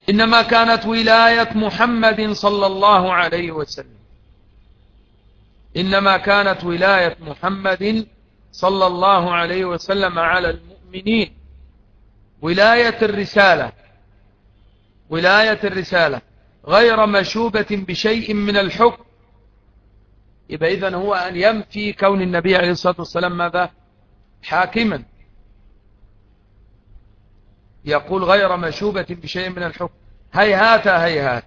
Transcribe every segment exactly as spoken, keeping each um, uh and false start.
إنما كانت ولاية محمد صلى الله عليه وسلم إنما كانت ولاية محمد صلى الله عليه وسلم على المؤمنين ولاية الرسالة ولاية الرسالة غير مشوبة بشيء من الحكم. يبقى إذن هو أن ينفي كون النبي عليه الصلاة والسلام ماذا؟ حاكما. يقول غير مشوبة بشيء من الحكم. هيهات هيهات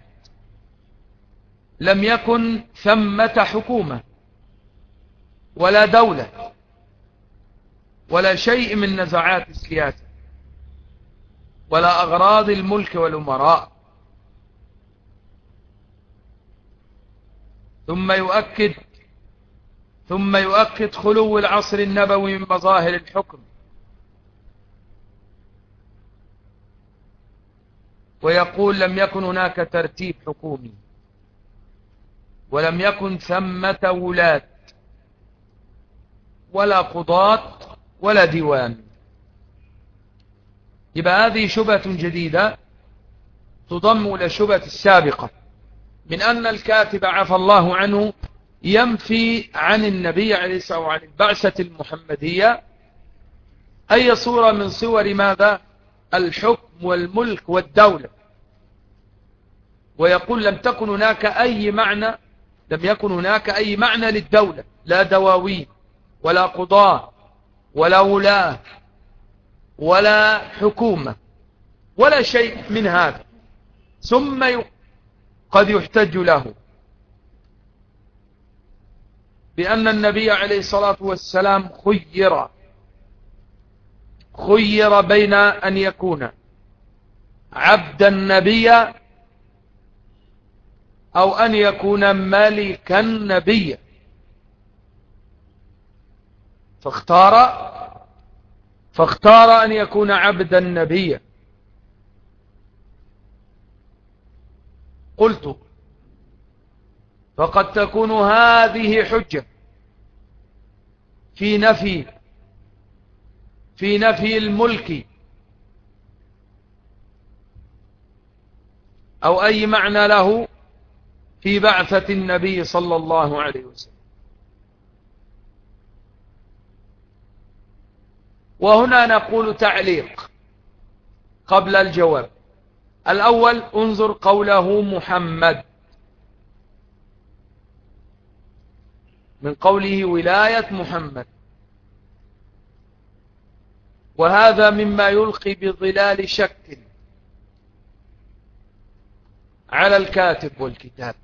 لم يكن ثمة حكومة ولا دولة ولا شيء من نزعات السياسة ولا أغراض الملك والأمراء. ثم يؤكد ثم يؤكد خلو العصر النبوي من مظاهر الحكم، ويقول لم يكن هناك ترتيب حكومي ولم يكن ثمة ولاة ولا قضاة ولا ديوان. يبقى هذه شبهة جديدة تضم إلى الشبهة السابقة من أن الكاتب عفى الله عنه ينفي عن النبي عليه الصلاة والسلام وعن البعثة المحمدية أي صورة من صور ماذا؟ الحكم والملك والدولة. ويقول لم تكن هناك أي معنى لم يكن هناك أي معنى للدولة، لا دواوين ولا قضاة ولا ولاة ولا حكومة ولا شيء من هذا. ثم قد يحتج له بأن النبي عليه الصلاة والسلام خير خير بين أن يكون عبدا نبيا أو أن يكون ملكا نبيا، فاختار فاختار أن يكون عبدا نبيا. قلت فقد تكون هذه حجة في نفي في نفي الملك أو أي معنى له في بعثة النبي صلى الله عليه وسلم. وهنا نقول تعليق قبل الجواب. الأول انظر قوله محمد من قوله ولاية محمد، وهذا مما يلقي بظلال شك على الكاتب والكتاب،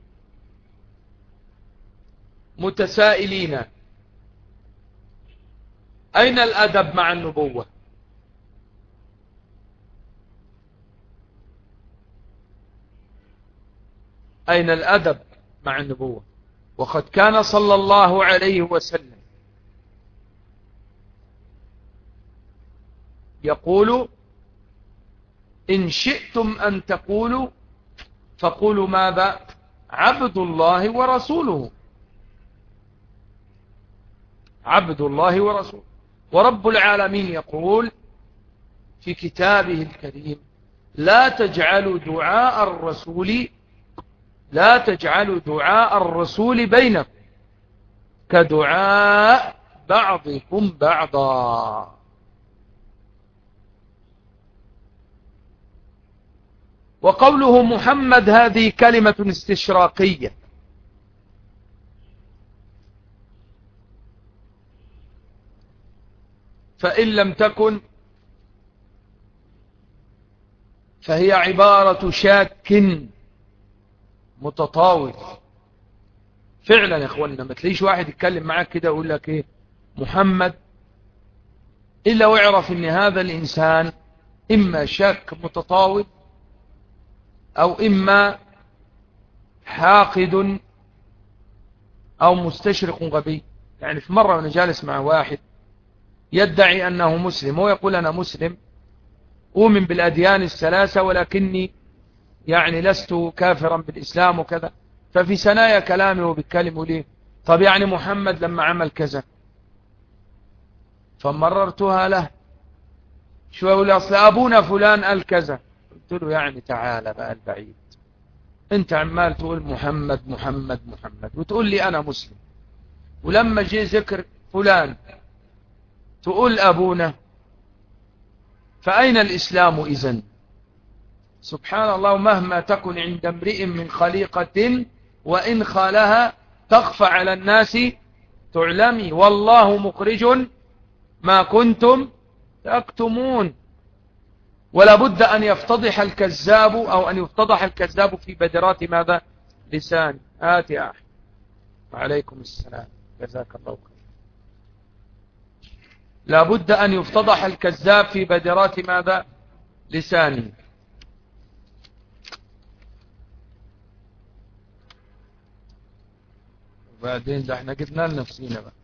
متسائلين أين الأدب مع النبوة؟ أين الأدب مع النبوة؟ وقد كان صلى الله عليه وسلم يقول إن شئتم أن تقولوا فقولوا ماذا؟ عبد الله ورسوله، عبد الله ورسوله. ورب العالمين يقول في كتابه الكريم لا تجعلوا دعاء الرسول لا تجعلوا دعاء الرسول بينكم كدعاء بعضكم بعضا. وقوله محمد هذه كلمة استشراقية، فإن لم تكن فهي عبارة شاك متطاول. فعلا يا اخوانا ما تلاقيش واحد يتكلم معاك كده ويقول لك ايه محمد إلا ويعرف ان هذا الإنسان إما شاك متطاول أو إما حاقد أو مستشرق غبي. يعني في مرة وانا جالس مع واحد يدعي أنه مسلم ويقول أنا مسلم أؤمن بالأديان الثلاثة ولكني يعني لست كافرا بالإسلام وكذا. ففي ثنايا كلامي وبيتكلم لي طب يعني محمد لما عمل كذا، فمررتها له شو يقول أصل أبونا فلان قال كذا. قلت له يعني تعالى بقى البعيد، انت عمال تقول محمد محمد محمد وتقول لي انا مسلم، ولما جي ذكر فلان تقول ابونا، فاين الاسلام اذن؟ سبحان الله، مهما تكن عند امرئ من خليقة وان خالها تخفى على الناس تعلمي، والله مخرج ما كنتم تكتمون. ولا بد أن يفتضح الكذاب أو أن يفتضح الكذاب في بدرات ماذا؟ لسان. آت يا أحمد. وعليكم السلام، جزاك الله خير. لا بد أن يفتضح الكذاب في بدرات ماذا؟ لسانه. وبعدين ده احنا جبنا لنفسينا بقى.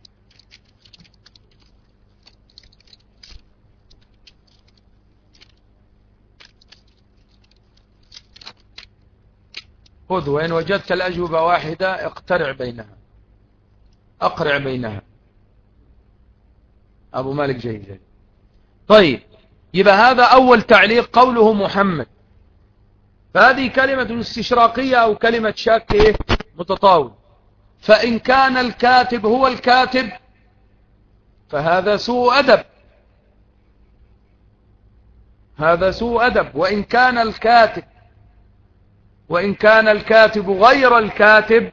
خذ، وإن وجدت الأجوبة واحدة اقترع بينها، أقرع بينها. أبو مالك جاي جاي. طيب، يبقى هذا أول تعليق، قوله محمد، فهذه كلمة استشراقية أو كلمة شاك متطاول. فإن كان الكاتب هو الكاتب فهذا سوء أدب، هذا سوء أدب. وإن كان الكاتب وإن كان الكاتب غير الكاتب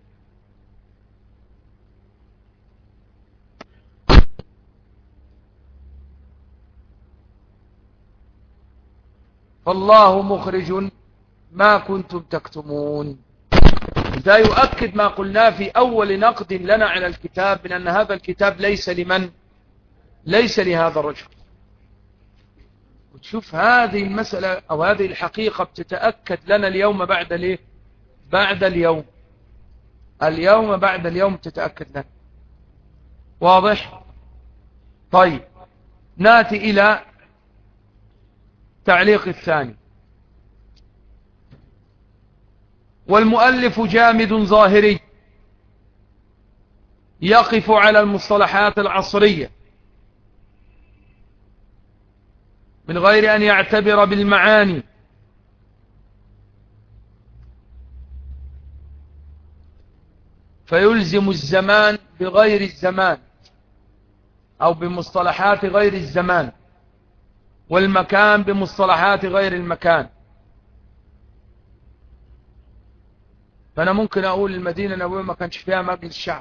فالله مخرج ما كنتم تكتمون. ده يؤكد ما قلنا في أول نقد لنا على الكتاب من أن هذا الكتاب ليس لمن؟ ليس لهذا الرجل. وتشوف هذه المسألة أو هذه الحقيقة بتتأكد لنا اليوم بعد ليه؟ بعد اليوم اليوم بعد اليوم تتأكد لنا. واضح؟ طيب، ناتي إلى تعليق الثاني. والمؤلف جامد ظاهري يقف على المصطلحات العصرية من غير أن يعتبر بالمعاني، فيلزم الزمان بغير الزمان أو بمصطلحات غير الزمان، والمكان بمصطلحات غير المكان. فأنا ممكن أقول المدينة النبوية ما كانش فيها مجلس شعب،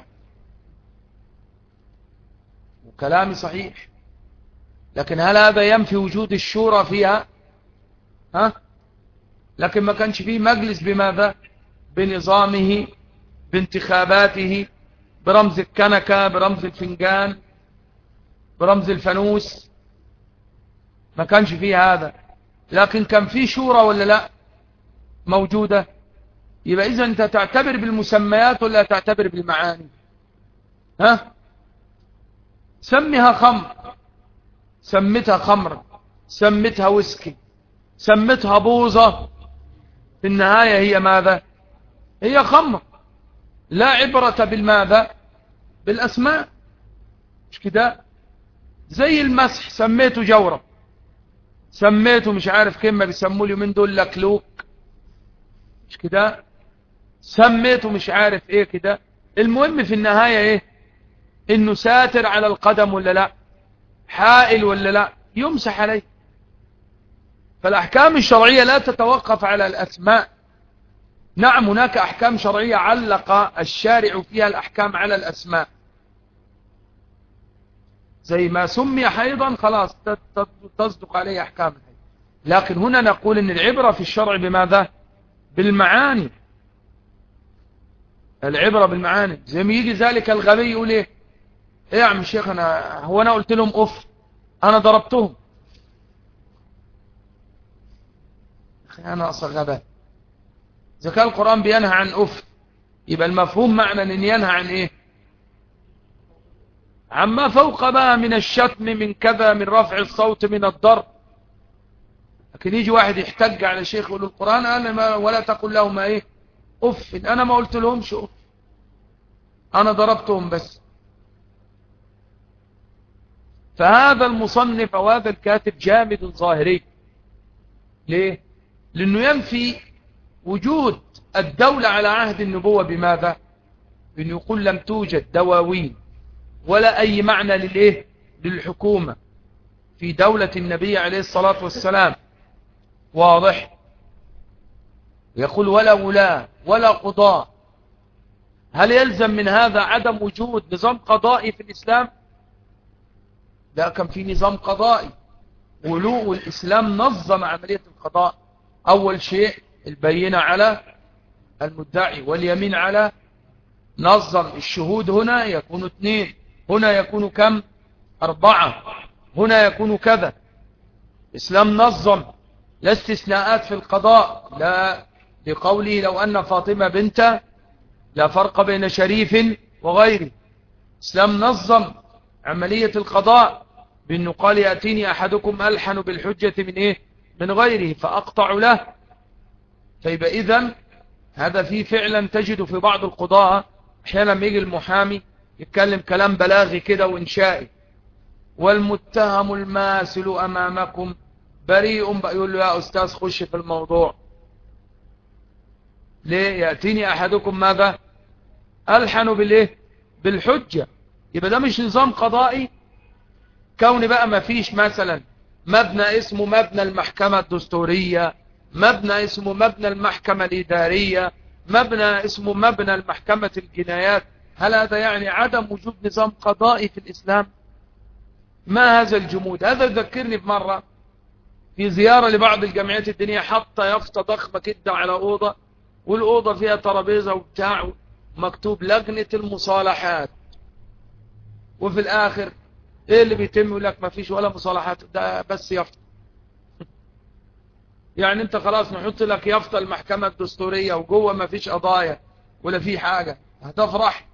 وكلامي صحيح، لكن هل هذا ينفي وجود الشورى فيها؟ ها؟ لكن ما كانش فيه مجلس بماذا؟ بنظامه، بانتخاباته، برمز الكنكة، برمز الفنجان، برمز الفانوس، ما كانش فيه هذا. لكن كان فيه شورى ولا لا؟ موجودة. يبقى إذا أنت تعتبر بالمسميات ولا تعتبر بالمعاني؟ ها؟ سميها خمر، سمتها خمر، سمتها ويسكي، سمتها بوظة، في النهاية هي ماذا؟ هي خمر. لا عبرة بالماذا؟ بالأسماء، مش كده؟ زي المسح، سميته جورة، سميته مش عارف كم بيسموه اليومين دول لكلوك، مش كده؟ سميته مش عارف ايه كده. المهم في النهاية ايه؟ انه ساتر على القدم ولا لا؟ حائل ولا لا؟ يمسح عليه. فالأحكام الشرعية لا تتوقف على الأسماء. نعم، هناك أحكام شرعية علق الشارع فيها الأحكام على الأسماء، زي ما سمي حيضا خلاص تصدق عليه أحكام الحيض. لكن هنا نقول ان العبرة في الشرع بماذا؟ بالمعاني. العبرة بالمعاني. زي ما يجي ذلك الغبي يقول ايه؟ ايه يا عم الشيخ، انا هو انا قلت لهم اف؟ انا ضربتهم. اخي انا اصل غباء. اذا كان القرآن بينهى عن اف، يبقى المفهوم معنى ان ينهى عن ايه؟ عما فوق بقى من الشتم، من كذا، من رفع الصوت، من الضرب. لكن يجي واحد يحتج على شيخ يقول القرآن قال ولا تقل لهم ايه؟ اف. انا ما قلت لهمش اف، انا ضربتهم بس. فهذا المصنف او هذا الكاتب جامد ظاهري. ليه؟ لأنه ينفي وجود الدولة على عهد النبوة بماذا؟ بأنه يقول لم توجد دواوين ولا أي معنى للإيه؟ للحكومة في دولة النبي عليه الصلاة والسلام. واضح؟ يقول ولا ولاة ولا قضاء. هل يلزم من هذا عدم وجود نظام قضائي في الإسلام؟ لا، كان في نظام قضائي، ولو الإسلام نظم عملية القضاء. أول شيء البينة على المدعي واليمين على نظم الشهود، هنا يكون اثنين، هنا يكون كم؟ أربعة، هنا يكون كذا. الإسلام نظم، لا استثناءات في القضاء، لا، لقوله لو أن فاطمة بنت لا فرق بين شريف وغيره. الإسلام نظم عملية القضاء بأنه قال يأتيني أحدكم ألحن بالحجة من إيه؟ من غيره فأقطع له. فيبقى إذن هذا فيه فعلا تجد في بعض القضاء أحيانا لما يجي المحامي يتكلم كلام بلاغي كده وإنشائي، والمتهم الماثل أمامكم بريء، يقول له يا أستاذ خش في الموضوع. ليه؟ يأتيني أحدكم ماذا؟ ألحن بالإيه؟ بالحجة. يبقى ده مش نظام قضائي. كون بقى ما فيش مثلا مبنى اسمه مبنى المحكمة الدستورية، مبنى اسمه مبنى المحكمة الإدارية، مبنى اسمه مبنى المحكمة الجنايات، هل هذا يعني عدم وجود نظام قضائي في الإسلام؟ ما هذا الجمود؟ هذا يذكرني بمرة في زيارة لبعض الجمعيات الدينية، حتى يافطة ضخمة كده على أوضة، والأوضة فيها ترابيزة وبتاع مكتوب لجنة المصالحات، وفي الآخر ايه اللي بيتم؟ يقول لك ما فيش ولا مصالحات، ده بس يافطة. يعني انت خلاص نحط لك يافطة المحكمة الدستورية وجوه ما فيش قضايا ولا في حاجة، هتفرح؟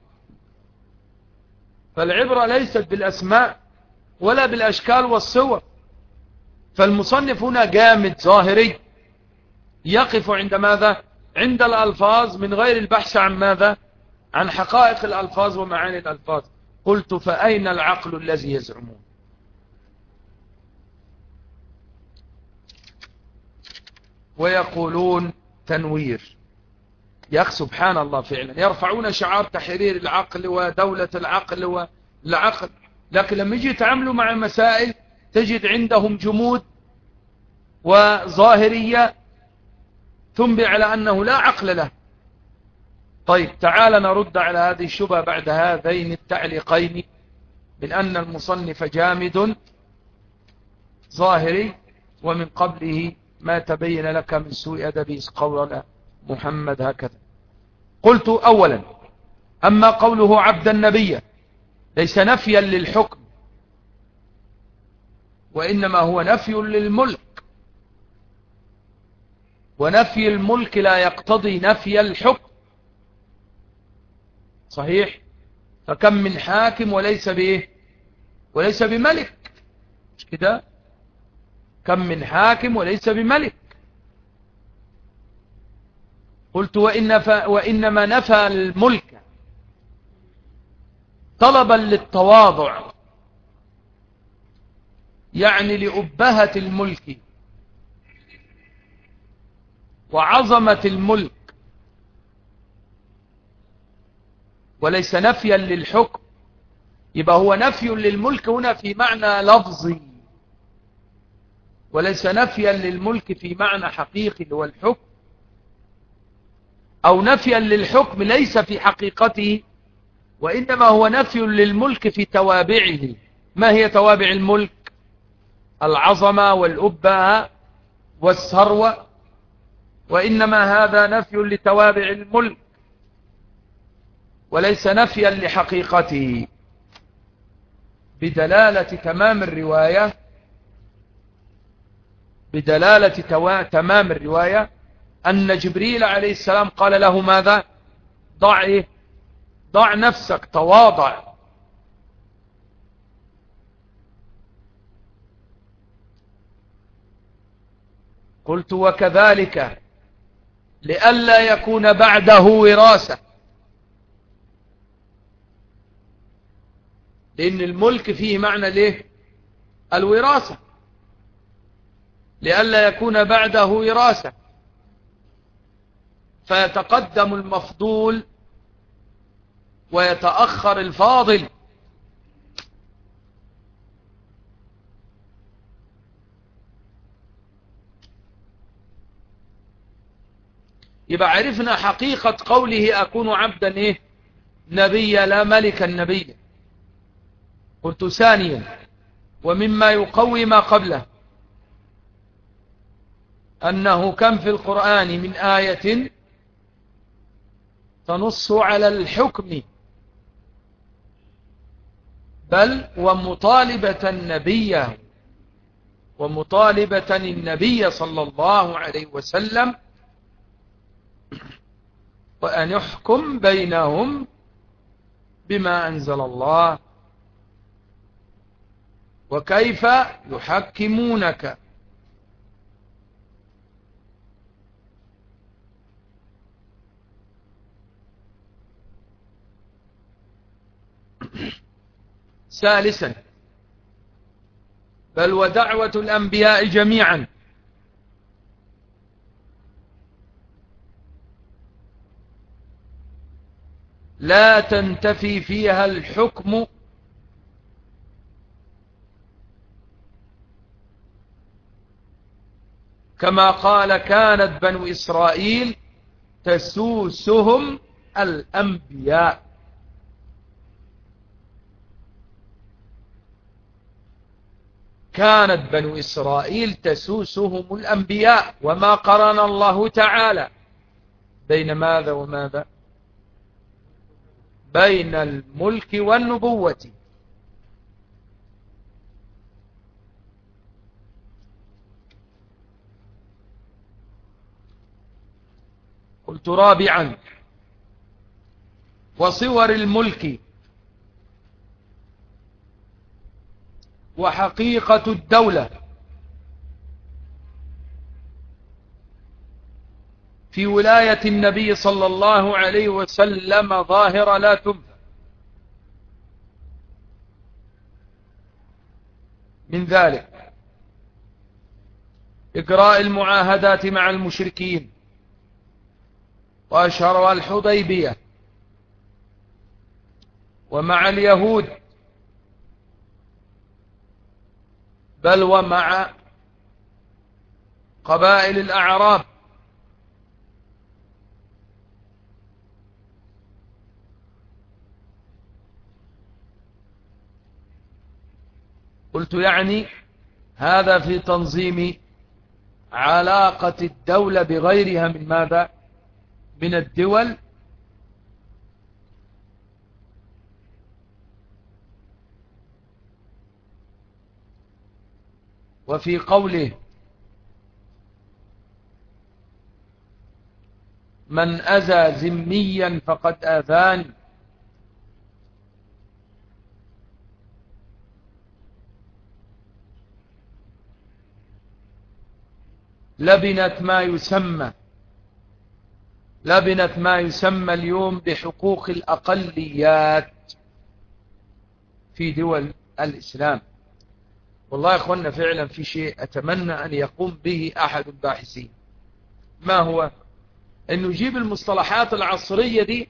فالعبرة ليست بالأسماء ولا بالأشكال والصور. فالمصنف هنا جامد ظاهري يقف عند ماذا؟ عند الألفاظ من غير البحث عن ماذا؟ عن حقائق الألفاظ ومعاني الألفاظ. قلت فأين العقل الذي يزعمون؟ ويقولون تنوير. يا أخي سبحان الله، فعلا يرفعون شعار تحرير العقل ودولة العقل والعقل، لكن لما يجي يتعاملوا مع المسائل تجد عندهم جمود وظاهرية تنبئ على أنه لا عقل له. طيب تعال نرد على هذه الشبهة بعد هذين التعليقين من أن المصنف جامد ظاهري، ومن قبله ما تبين لك من سوء أدبه قول محمد هكذا. قلت أولا، أما قوله عبد النبي ليس نفيا للحكم، وإنما هو نفي للملك، ونفي الملك لا يقتضي نفي الحكم. صحيح؟ فكم من حاكم وليس بإيه؟ وليس بملك، مش كده؟ كم من حاكم وليس بملك. قلت وإن ف... وإنما نفى الملك طلبا للتواضع، يعني لأبهة الملك وعظمة الملك، وليس نفيا للحكم. يبقى هو نفي للملك هنا في معنى لفظي، وليس نفيا للملك في معنى حقيقي هو الحكم، أو نفيا للحكم ليس في حقيقته، وإنما هو نفي للملك في توابعه. ما هي توابع الملك؟ العظمة والأبهة والثروة، وإنما هذا نفي لتوابع الملك وليس نفيا لحقيقته، بدلالة تمام الرواية بدلالة تمام الرواية أن جبريل عليه السلام قال له ماذا؟ ضع إيه؟ ضع نفسك، تواضع. قلت وكذلك لئلا يكون بعده وراثة، لأن الملك فيه معنى ليه؟ الوراثة. لئلا يكون بعده وراثة، فيتقدم المفضول ويتأخر الفاضل. يبقى عرفنا حقيقة قوله أكون عبدا إيه نبيا لا ملكا نبيا. قلت ثانيا ومما يقوي ما قبله أنه كم في القرآن من آية تنص على الحكم بل ومطالبة النبي ومطالبة النبي صلى الله عليه وسلم وأن يحكم بينهم بما أنزل الله. وكيف يحكمونك ثالثا بل ودعوة الأنبياء جميعا لا تنتفي فيها الحكم كما قال كانت بنو إسرائيل تسوسهم الأنبياء. كانت بنو إسرائيل تسوسهم الأنبياء. وما قرن الله تعالى بين ماذا وماذا؟ بين الملك والنبوة. قلت رابعا وصور الملك وحقيقة الدولة في ولاية النبي صلى الله عليه وسلم ظاهرة لا تنفى. من ذلك إجراء المعاهدات مع المشركين وأشهرها الحديبية ومع اليهود بل ومع قبائل الأعراب. قلت يعني هذا في تنظيم علاقة الدولة بغيرها من ماذا؟ من الدول وفي قوله من أذى ذميا فقد آذاني لبنت ما يسمى لبنت ما يسمى اليوم بحقوق الأقليات في دول الإسلام. والله يا أخوانا فعلا في شيء أتمنى أن يقوم به أحد الباحثين. ما هو؟ أنه يجيب المصطلحات العصرية دي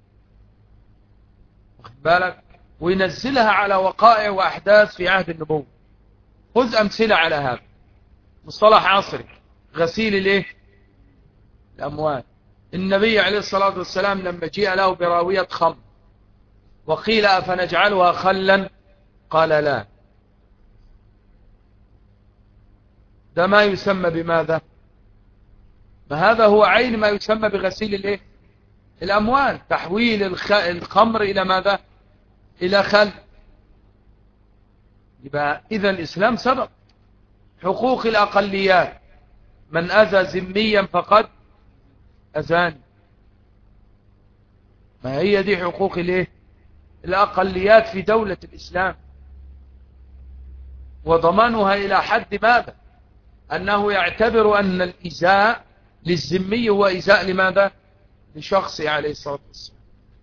واخد بالك وينزلها على وقائع وأحداث في عهد النبوة. خذ أمثلة على هذا. مصطلح عصري غسيل الايه الأموال. النبي عليه الصلاة والسلام لما جاء له براوية خمر وقيل أفنجعلها خلا قال لا. ده ما يسمى بماذا؟ ما هذا هو عين ما يسمى بغسيل الايه الأموال. تحويل الخمر إلى ماذا؟ إلى خل. يبقى إذا الإسلام سبق. حقوق الأقليات من أذى ذميا فقد أذاني. ما هي دي حقوق الايه الأقليات في دولة الإسلام وضمانها إلى حد ماذا؟ أنه يعتبر أن الإزاء للذمي هو إزاء لماذا؟ لشخصه عليه الصلاة والسلام.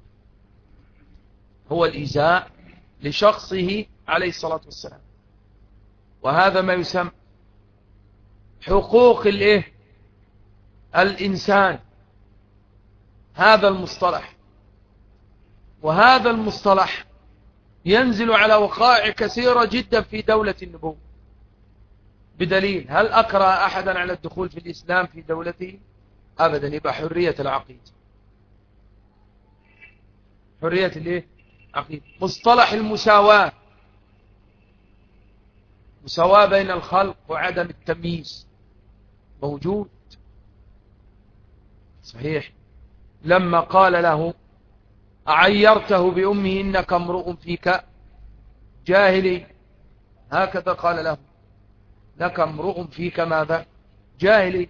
هو الإزاء لشخصه عليه الصلاة والسلام. وهذا ما يسمى حقوق الايه الإنسان هذا المصطلح، وهذا المصطلح ينزل على وقائع كثيرة جدا في دولة النبوة. بدليل، هل أكره أحدا على الدخول في الإسلام في دولته؟ أبدا. يبقى حرية العقيدة، حرية الايه؟ عقيدة. مصطلح المساواة، مساواة بين الخلق وعدم التمييز، موجود صحيح. لما قال له أعيرته بأمه إنك امرؤ فيك جاهلي، هكذا قال له، لك امرؤ فيك ماذا؟ جاهلي.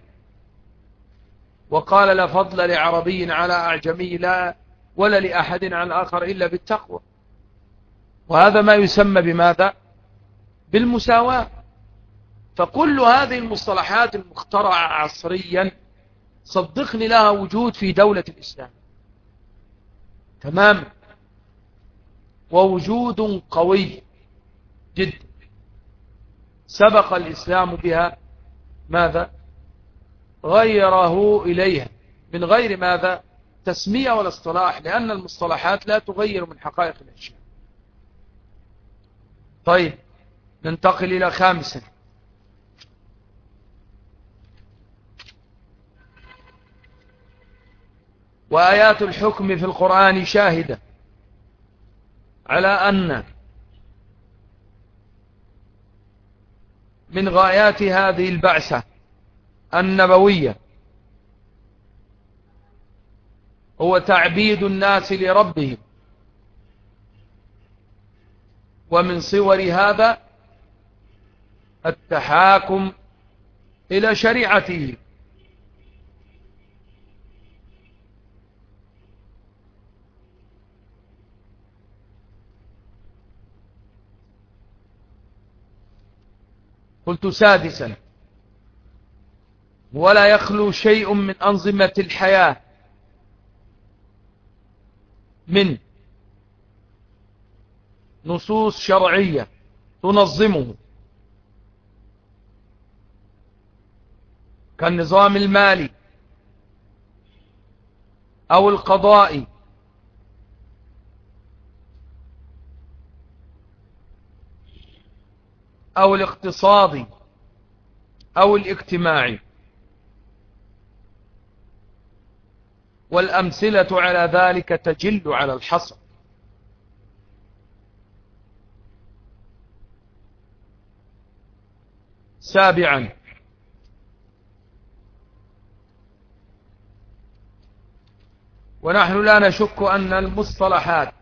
وقال لا فضل لعربي على أعجمي، لا ولا لأحد عن آخر إلا بالتقوى. وهذا ما يسمى بماذا؟ بالمساواة. فكل هذه المصطلحات المخترعة عصريا صدقني لها وجود في دولة الإسلام تمام، ووجود قوي جدا سبق الإسلام بها ماذا؟ غيره إليها من غير ماذا؟ تسمية ولا اصطلاح، لأن المصطلحات لا تغير من حقائق الأشياء. طيب ننتقل إلى خامسا، وآيات الحكم في القرآن شاهدة على أن من غايات هذه البعثة النبوية هو تعبيد الناس لربهم، ومن صور هذا التحاكم إلى شريعته. قلت سادسا، ولا يخلو شيء من أنظمة الحياة من نصوص شرعية تنظمه، كالنظام المالي أو القضائي أو الاقتصادي أو الاجتماعي. والأمثلة على ذلك تجل على الحصر. سابعا، ونحن لا نشك أن المصطلحات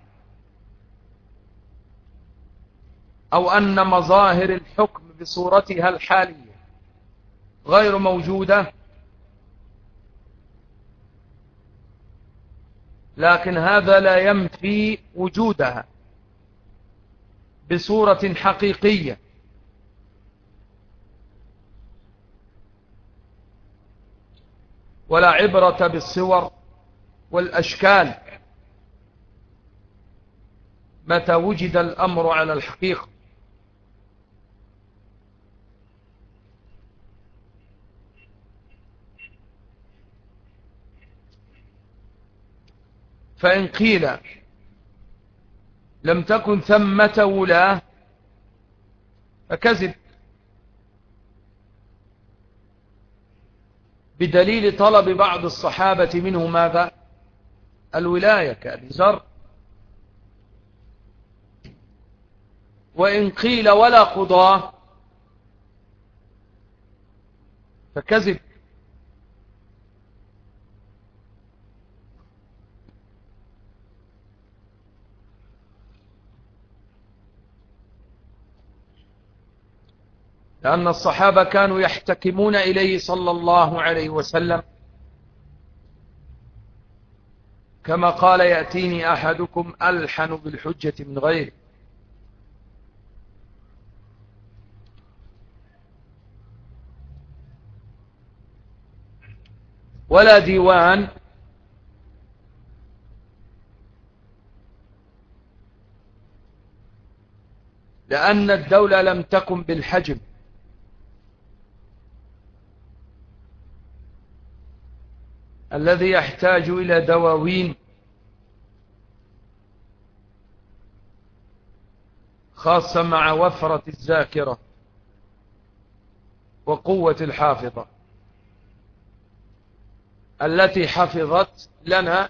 أو أن مظاهر الحكم بصورتها الحالية غير موجودة، لكن هذا لا ينفي وجودها بصورة حقيقية. ولا عبرة بالصور والأشكال متى وجد الأمر على الحقيقة. فإن قيل لم تكن ثمة ولاة فكذب، بدليل طلب بعض الصحابة منه ماذا؟ الولاية كأبي ذر. وإن قيل ولا قضاة فكذب، لأن الصحابة كانوا يحتكمون إليه صلى الله عليه وسلم، كما قال يأتيني أحدكم ألحن بالحجة من غيره. ولا ديوان لأن الدولة لم تكن بالحجم، الذي يحتاج إلى دواوين خاصة مع وفرة الذاكرة وقوة الحافظة التي حفظت لنا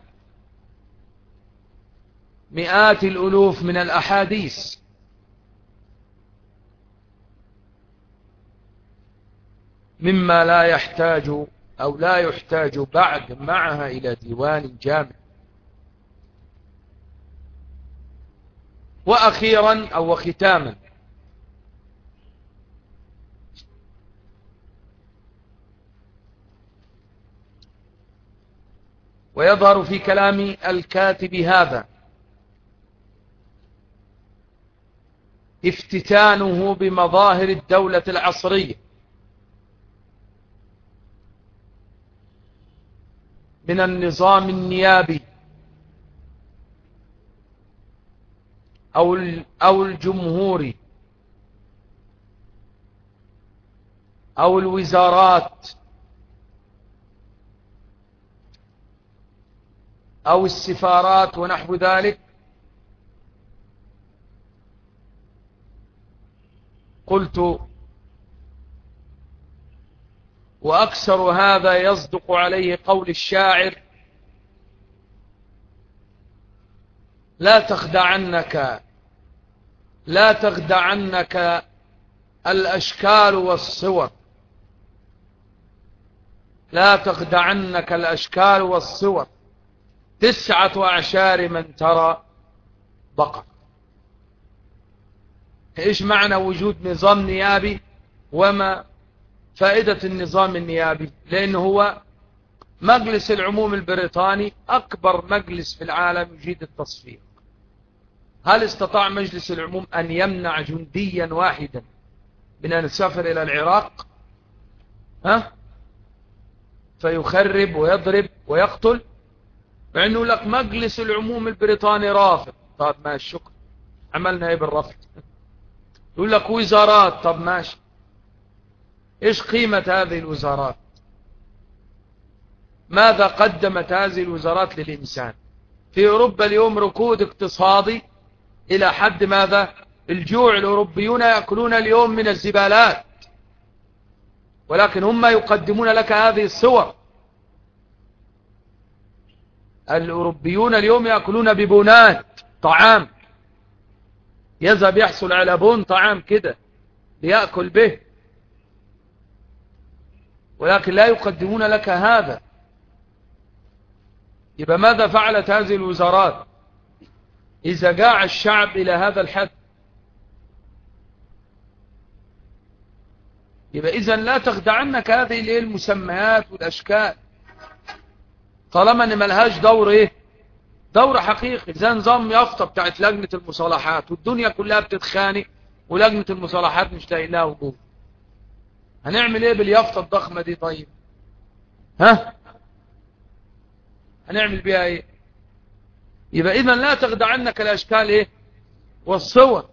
مئات الألوف من الأحاديث، مما لا يحتاج أو لا يحتاج بعد معها إلى ديوان جامع. وأخيرا أو ختاما، ويظهر في كلام الكاتب هذا افتتانه بمظاهر الدولة العصرية من النظام النيابي أو أو الجمهوري أو الوزارات أو السفارات ونحو ذلك. قلت وأكثر هذا يصدق عليه قول الشاعر: لا تخدعنك لا تخدعنك الأشكال والصور لا تخدعنك الأشكال والصور تسعة أعشار من ترى بقر. إيش معنى وجود نظام نيابي وما فائدة النظام النيابي؟ لأنه هو مجلس العموم البريطاني أكبر مجلس في العالم يجيد التصفيق. هل استطاع مجلس العموم أن يمنع جنديا واحدا من أن يسافر إلى العراق ها فيخرب ويضرب ويقتل؟ مع أنه لك مجلس العموم البريطاني رافض. طب ما الشكر، عملنا ايه بالرفض؟ يقول لك وزارات. طب ماشي، ايش قيمة هذه الوزارات؟ ماذا قدمت هذه الوزارات للإنسان؟ في أوروبا اليوم ركود اقتصادي إلى حد ماذا؟ الجوع. الأوروبيون يأكلون اليوم من الزبالات، ولكن هم يقدمون لك هذه الصور. الأوروبيون اليوم يأكلون ببونات طعام، يذهب يحصل على بون طعام كده ليأكل به، ولكن لا يقدمون لك هذا. يبقى ماذا فعلت هذه الوزارات إذا جاع الشعب إلى هذا الحد؟ يبقى إذن لا تخدعنك هذه المسميات والأشكال طالما أن ملهاش دور إيه؟ دور حقيقي. زي نظام يافطة بتاعت لجنة المصالحات، والدنيا كلها بتتخانق ولجنة المصالحات مش لاقي لها وجود. هنعمل ايه باليافطة الضخمة دي؟ طيب ها هنعمل بيها ايه؟ يبقى اذا لا تخدعنك الاشكال ايه والصور.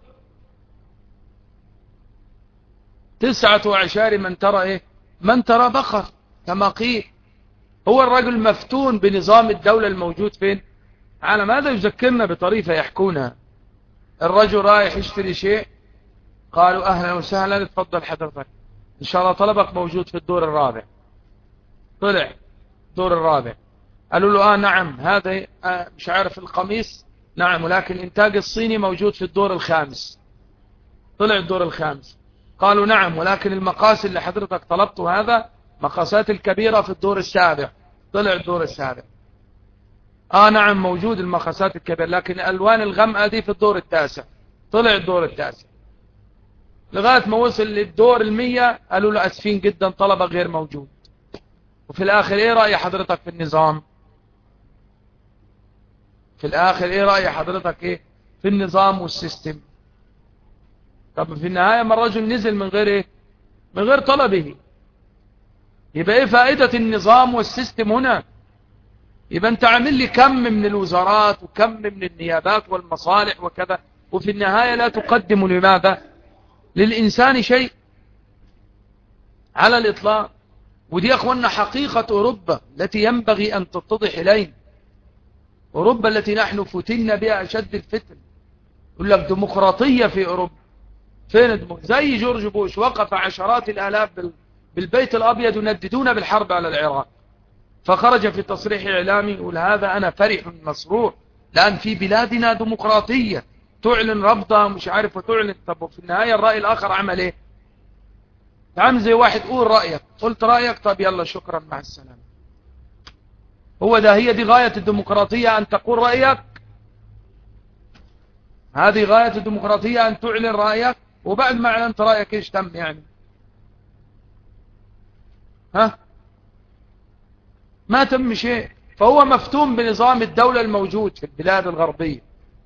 تسعة وعشار من ترى ايه من ترى بقر كما قيل. هو الرجل مفتون بنظام الدولة الموجود فين؟ على ماذا يذكرنا بطريقة يحكونها. الرجل رايح يشتري شيء، قالوا اهلا وسهلا اتفضل حضرتك، ان شاء الله طلبك موجود في الدور الرابع. طلع الدور الرابع، قالوا له اه نعم هذا آه مش عارف القميص، نعم ولكن الانتاج الصيني موجود في الدور الخامس. طلع الدور الخامس، قالوا نعم ولكن المقاس اللي حضرتك طلبته هذا مقاسات الكبيرة في الدور السابع. طلع الدور السابع، اه نعم موجود المقاسات الكبيرة لكن الالوان الغامقة دي في الدور التاسع. طلع الدور التاسع لغاية ما وصل للدور المية، قالوا له اسفين جدا طلبك غير موجود. وفي الاخر ايه رأي حضرتك في النظام؟ في الاخر ايه رأي حضرتك ايه في النظام والسيستم؟ طب في النهاية ما الرجل نزل من غير ايه من غير طلبه. يبقى ايه فائدة النظام والسيستم هنا؟ يبقى انت عامل لي كم من الوزارات وكم من النيابات والمصالح وكذا، وفي النهاية لا تقدم لماذا للإنسان شيء على الإطلاق. ودي يا أخوانا حقيقة أوروبا التي ينبغي أن تتضح إلينا. أوروبا التي نحن فتنا بها أشد الفتن. يقول لك ديمقراطية في أوروبا. فين الديمقراطية؟ زي جورج بوش وقف عشرات الآلاف بالبيت الأبيض ينددون بالحرب على العراق، فخرج في تصريح إعلامي يقول هذا أنا فرح مسرور لأن في بلادنا ديمقراطية تعلن رفضها مش عارف وتعلن. طب في النهاية الرأي الآخر عمل إيه؟ عامل زي واحد قول رأيك، قلت رأيك طب يلا شكرا مع السلامة. هو ده هي دي غاية الديمقراطية أن تقول رأيك؟ هذه غاية الديمقراطية أن تعلن رأيك؟ وبعد ما أعلنت رأيك إيش تم يعني؟ ها؟ ما تم شيء. فهو مفتون بنظام الدولة الموجود في البلاد الغربية،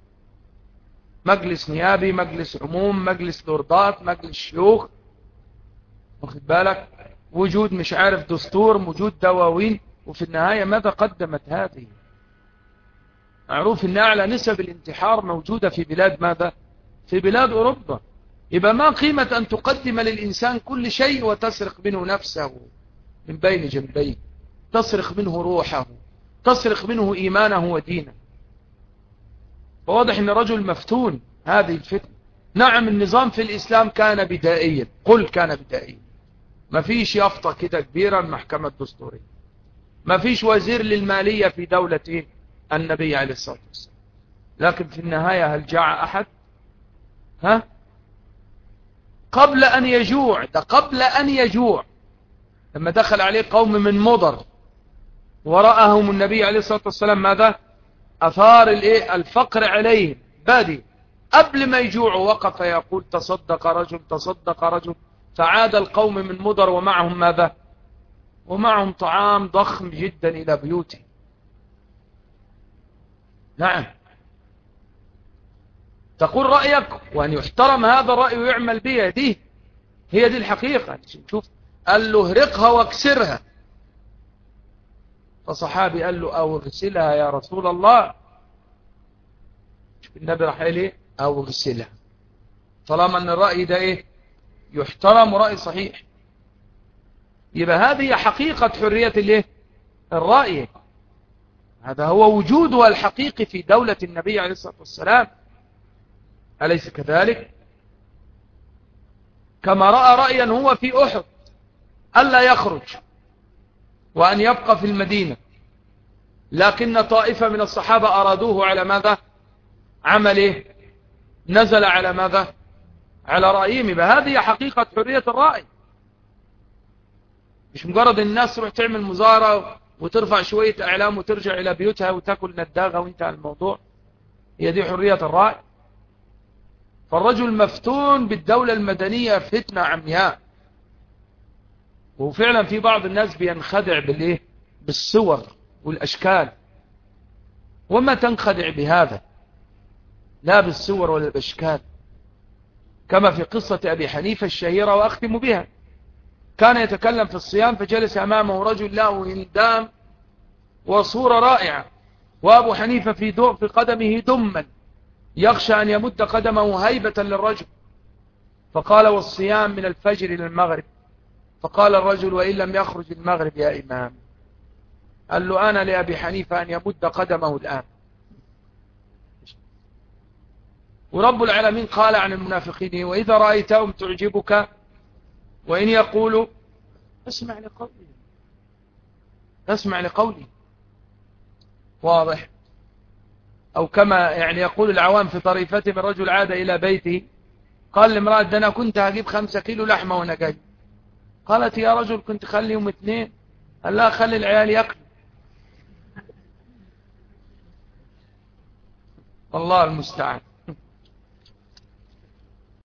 مجلس نيابي، مجلس عموم، مجلس لوردات، مجلس شيوخ، واخد بالك، وجود مش عارف دستور، وجود دواوين. وفي النهاية ماذا قدمت هذه؟ معروف ان اعلى نسب الانتحار موجودة في بلاد ماذا؟ في بلاد اوروبا. يبقى ما قيمة ان تقدم للانسان كل شيء وتسرق منه نفسه من بين جنبيه، تسرق منه روحه، تسرق منه ايمانه ودينه. فواضح ان رجل مفتون هذه الفتنة. نعم النظام في الاسلام كان بدائيا، قل كان بدائيا، ما فيش يافطة كده كبيرة المحكمة الدستورية، ما فيش وزير للمالية في دولة النبي عليه الصلاة والسلام. لكن في النهاية هل جاع أحد؟ ها؟ قبل أن يجوع، ده قبل أن يجوع لما دخل عليه قوم من مضر ورأهم النبي عليه الصلاة والسلام ماذا؟ أثار الفقر عليهم بادي. قبل ما يجوعوا وقف يقول تصدق رجل تصدق رجل، فعاد القوم من مضر ومعهم ماذا؟ ومعهم طعام ضخم جدا إلى بيوته. نعم، تقول رأيك وأن يحترم هذا الرأي ويعمل به. دي هي دي الحقيقة. شوف، قال له اهرقها واكسرها، فصحابي قال له أو اغسلها يا رسول الله. شوف النبي راح قال ايه؟ أو اغسلها. طالما أن الرأي ده ايه؟ يحترم ورأي صحيح، يبقى هذه حقيقة حرية الايه؟ الرأي. هذا هو وجودها الحقيقي في دولة النبي عليه الصلاة والسلام، أليس كذلك؟ كما رأى رأيا هو في أحد ألا يخرج وأن يبقى في المدينة، لكن طائفة من الصحابة أرادوه على ماذا؟ عمل إيه؟ نزل على ماذا؟ على رأيهم. بهذه حقيقة حرية الرأي، مش مجرد الناس تروح تعمل مظاهرة وترفع شوية إعلام وترجع إلى بيوتها وتأكل نداغة وانتهى الموضوع. هي دي حرية الرأي. فالرجل مفتون بالدولة المدنية فتنة عمياء. وفعلا في بعض الناس بينخدع بالإيه؟ بالصور والأشكال، وما تنخدع بهذا، لا بالصور ولا بالأشكال. كما في قصة أبي حنيفة الشهيرة وأختم بها. كان يتكلم في الصيام فجلس أمامه رجل له هندام وصورة رائعة، وأبو حنيفة في دو في قدمه دما يخشى أن يمد قدمه هيبة للرجل. فقال والصيام من الفجر إلى المغرب. فقال الرجل وإن لم يخرج المغرب يا إمام؟ قال له أنا لأبي حنيفة أن يمد قدمه الآن. ورب العالمين قال عن المنافقين وإذا رأيتهم تعجبك وإن يقولوا اسمع لقولي اسمع لقولي. واضح؟ أو كما يعني يقول العوام في طريفتهم، الرجل عاد إلى بيته قال لامرأة ده أنا كنت هجيب خمسة كيلو لحمة وأنا جاي. قالت يا رجل كنت خليهم اثنين. قال لا خلي العيال يأكلوا. الله المستعان.